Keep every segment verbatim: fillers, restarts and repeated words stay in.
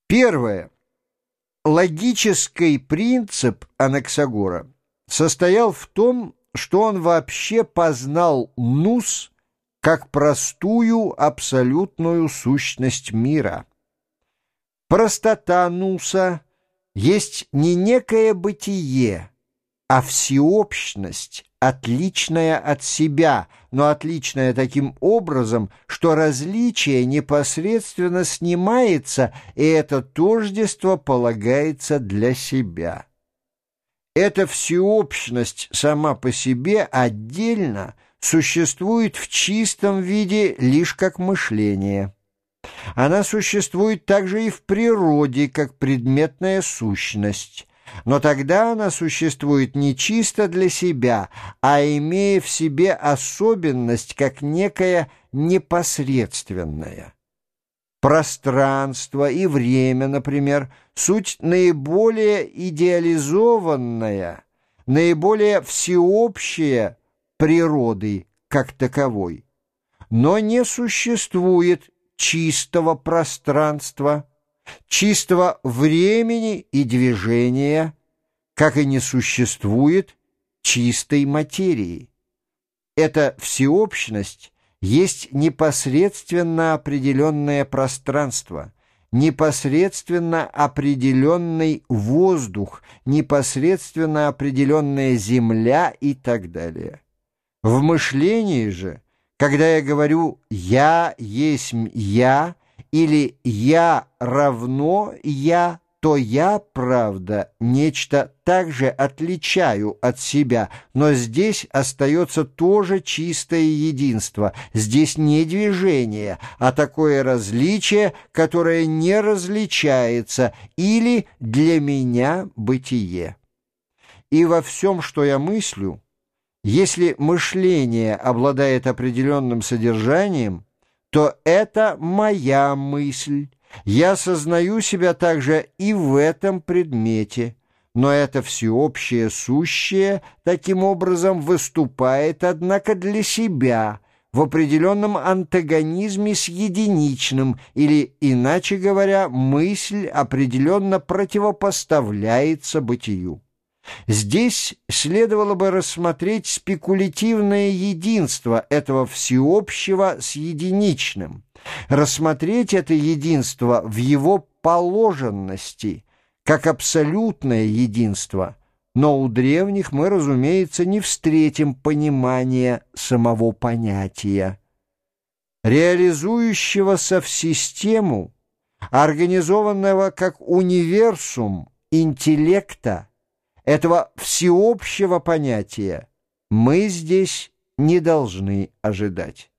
Первое. Логический принцип Анаксагора состоял в том, что он вообще познал nous как простую абсолютную сущность мира. Простота нуса есть не некое бытие, а всеобщность, отличная от себя, но отличная таким образом, что различие непосредственно снимается, и это тождество полагается для себя. Эта всеобщность сама по себе отдельно существует в чистом виде лишь как мышление. Она существует также и в природе, как предметная сущность. Но тогда она существует не чисто для себя, а имея в себе особенность, как некая непосредственная. Пространство и время, например, суть наиболее идеализованная, наиболее всеобщая природы как таковой. Но не существует чистого пространства, чистого времени и движения, как и не существует чистой материи. Эта всеобщность есть непосредственно определенное пространство, непосредственно определенный воздух, непосредственно определенная земля и так далее. В мышлении же, когда я говорю «я есть я» или «я равно я», то я, правда, нечто также отличаю от себя, но здесь остается тоже чистое единство, здесь не движение, а такое различие, которое не различается, или для меня бытие. И во всем, что я мыслю, если мышление обладает определенным содержанием, то это моя мысль. Я сознаю себя также и в этом предмете, но это всеобщее сущее таким образом выступает, однако, для себя, в определенном антагонизме с единичным, или, иначе говоря, мысль определенно противопоставляется бытию. Здесь следовало бы рассмотреть спекулятивное единство этого всеобщего с единичным, рассмотреть это единство в его положенности, как абсолютное единство, но у древних мы, разумеется, не встретим понимания самого понятия. Реализующегося в систему, организованного как универсум интеллекта, этого всеобщего понятия мы здесь не должны ожидать.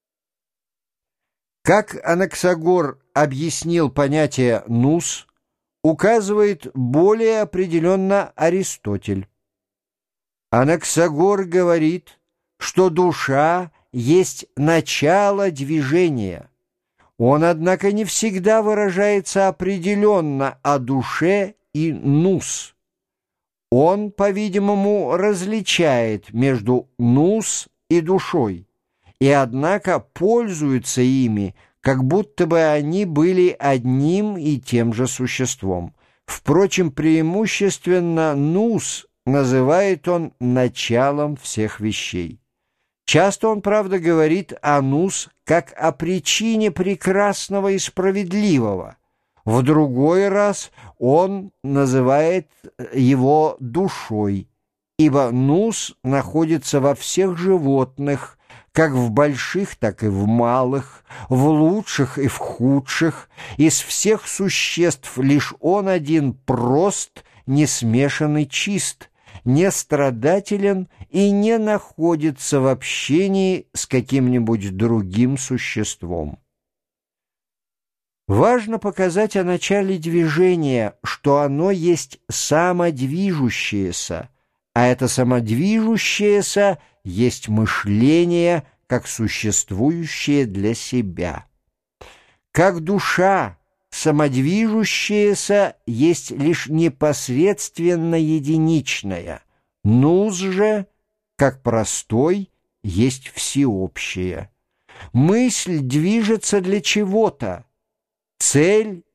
Как Анаксагор объяснил понятие «nous», указывает более определенно Аристотель. Анаксагор говорит, что душа есть начало движения. Он, однако, не всегда выражается определенно о душе и «nous». Он, по-видимому, различает между nous и душой, и, однако, пользуется ими, как будто бы они были одним и тем же существом. Впрочем, преимущественно nous называет он началом всех вещей. Часто он, правда, говорит о nous как о причине прекрасного и справедливого. В другой раз он называет его душой, ибо nous находится во всех животных, как в больших, так и в малых, в лучших и в худших. Из всех существ лишь он один прост, не смешанный чист, не страдателен и не находится в общении с каким-нибудь другим существом. Важно показать о начале движения, что оно есть самодвижущееся, а это самодвижущееся есть мышление, как существующее для себя. Как душа, самодвижущееся есть лишь непосредственно единичное, nous же, как простой, есть всеобщее. Мысль движется для чего-то. Цель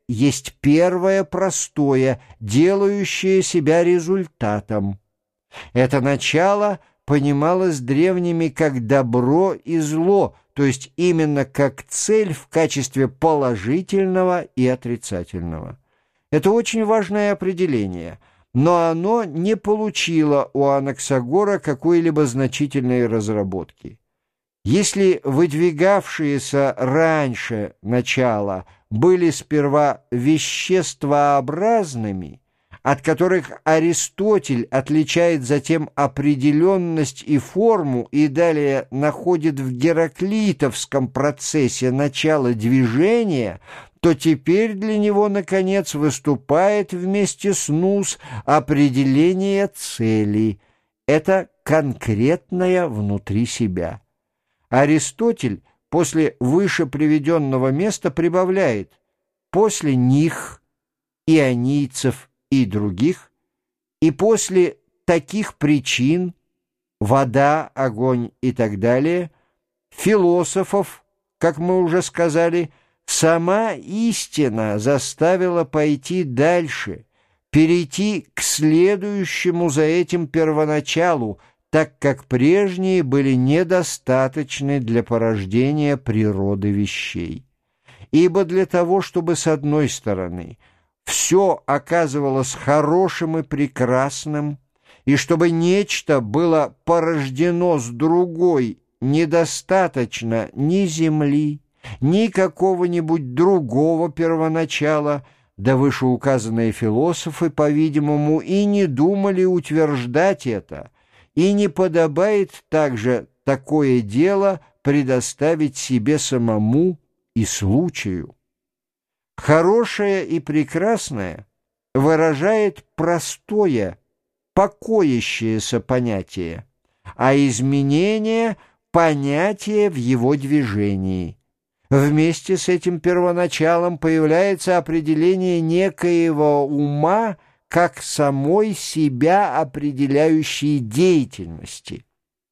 есть первое простое, делающее себя результатом. Это начало понималось древними как добро и зло, то есть именно как цель в качестве положительного и отрицательного. Это очень важное определение, но оно не получило у Анаксагора какой-либо значительной разработки. Если выдвигавшиеся раньше начала были сперва веществообразными, от которых Аристотель отличает затем определенность и форму и далее находит в гераклитовском процессе начало движения, то теперь для него, наконец, выступает вместе с nous определение цели. Это конкретное внутри себя. Аристотель после выше приведенного места прибавляет: после них, ионийцев и других, и после таких причин, вода, огонь и так далее, философов, как мы уже сказали, сама истина заставила пойти дальше, перейти к следующему за этим первоначалу, так как прежние были недостаточны для порождения природы вещей. Ибо для того, чтобы с одной стороны все оказывалось хорошим и прекрасным, и чтобы нечто было порождено с другой, недостаточно ни земли, ни какого-нибудь другого первоначала, да вышеуказанные философы, по-видимому, и не думали утверждать это, и не подобает также такое дело предоставить себе самому и случаю. Хорошее и прекрасное выражает простое, покоящееся понятие, а изменение — понятие в его движении. Вместе с этим первоначалом появляется определение некоего ума как самой себя определяющей деятельности.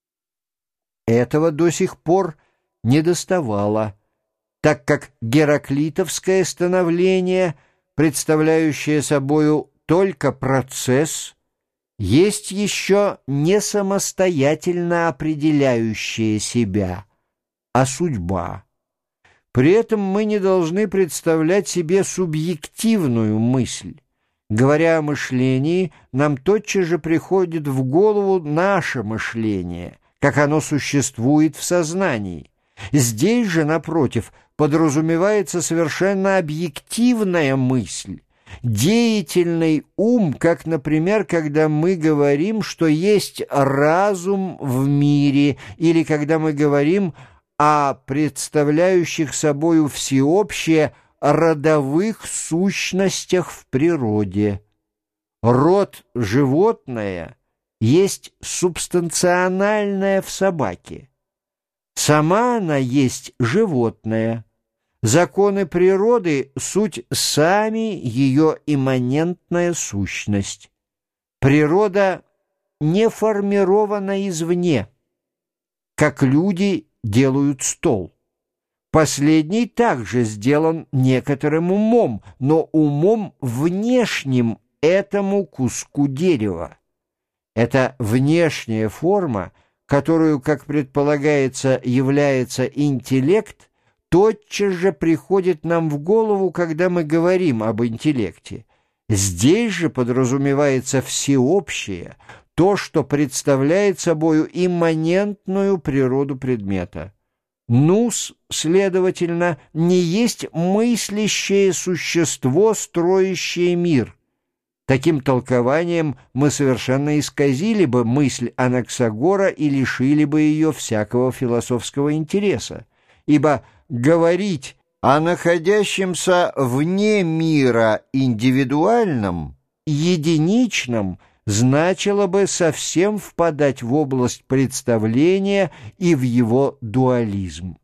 Этого до сих пор недоставало, так как гераклитовское становление, представляющее собою только процесс, есть еще не самостоятельно определяющее себя, а судьба. При этом мы не должны представлять себе субъективную мысль. Говоря о мышлении, нам тотчас же приходит в голову наше мышление, как оно существует в сознании. Здесь же, напротив, подразумевается совершенно объективная мысль, деятельный ум, как, например, когда мы говорим, что есть разум в мире, или когда мы говорим о представляющих собою всеобщее родовых сущностях в природе. Род животное есть субстанциональное в собаке. Сама она есть животное. Законы природы — суть сами ее имманентная сущность. Природа не формирована извне, как люди делают стол. Последний также сделан некоторым умом, но умом внешним этому куску дерева. Эта внешняя форма, которую, как предполагается, является интеллект, тотчас же приходит нам в голову, когда мы говорим об интеллекте. Здесь же подразумевается всеобщее, то, что представляет собою имманентную природу предмета. Nous, следовательно, не есть мыслящее существо, строящее мир. Таким толкованием мы совершенно исказили бы мысль Анаксагора и лишили бы ее всякого философского интереса, ибо говорить о находящемся вне мира индивидуальном, единичном, значило бы совсем впадать в область представления и в его дуализм.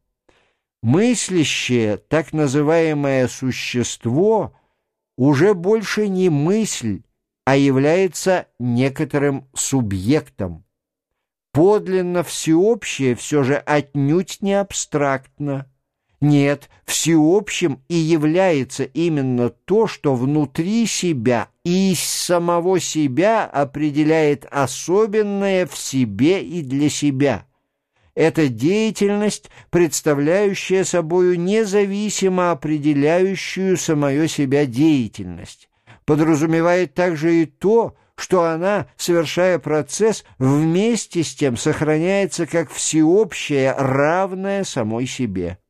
Мыслящее, так называемое существо, уже больше не мысль, а является некоторым субъектом. Подлинно всеобщее все же отнюдь не абстрактно. Нет, всеобщим и является именно то, что внутри себя и из самого себя определяет особенное в себе и для себя. Это деятельность, представляющая собою независимо определяющую самое себя деятельность, подразумевает также и то, что она, совершая процесс, вместе с тем сохраняется как всеобщее, равное самой себе.